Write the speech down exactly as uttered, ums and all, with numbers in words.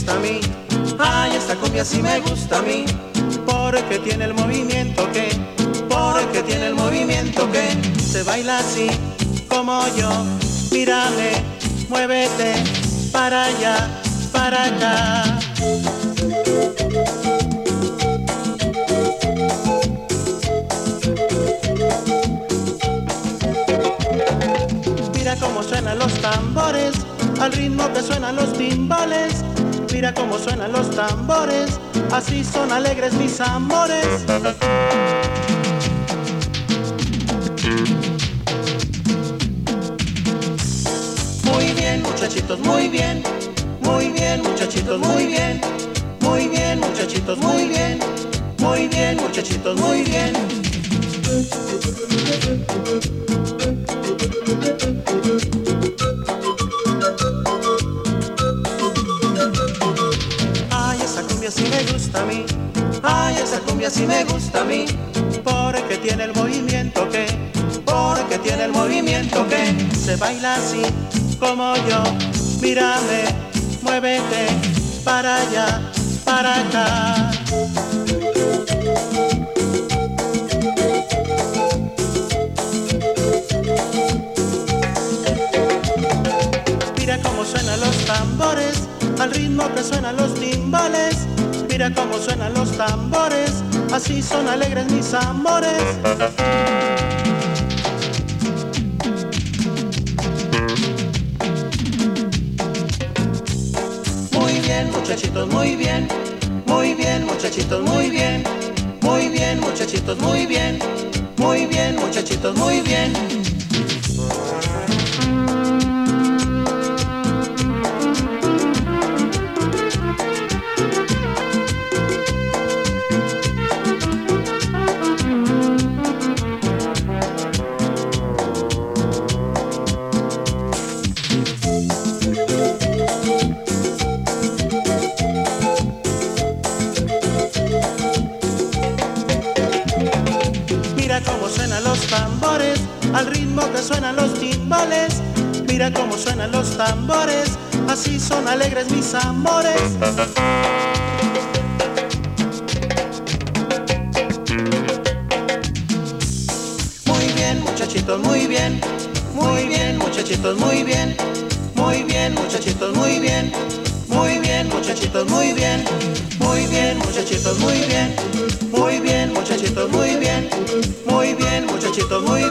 gusta a mí. Ay, esta cumbia sí me gusta a mí. Porque tiene el movimiento que, porque tiene el movimiento que se baila así como yo. Mírame, muévete para allá, para acá. Mira cómo suenan los tambores, al ritmo que suenan los timbales. Mira cómo suenan los tambores, así son alegres mis amores. Muy bien, muchachitos, muy bien. Muy bien, muchachitos, muy bien. Muy bien, muchachitos, muy bien. Muy bien, muchachitos, muy bien. Ay, esa cumbia sí me gusta a mí. Ay, esa cumbia sí me gusta a mí. Porque tiene el movimiento que, porque tiene el movimiento que se baila así como yo. Mírame, muévete para allá, para acá. Mira cómo suenan los tambores, al ritmo que suenan los timbales. Mira cómo suenan los tambores, así son alegres mis amores. Muy bien, muchachitos, muy bien. Muy bien, muchachitos, muy bien. Muy bien, muchachitos, muy bien. Muy bien, muchachitos, muy bien. Mira cómo suenan los tambores, al ritmo que suenan los timbales. Mira cómo suenan los tambores, así son alegres mis amores. Muy bien, muchachitos, muy bien. Muy bien, muchachitos, muy bien. Muy bien, muchachitos, muy bien. Muy bien, muchachitos, muy bien. Muy bien, muchachitos, muy bien. Muy bien, muchachitos, muy bien. Muy bien, muchachitos, muy bien.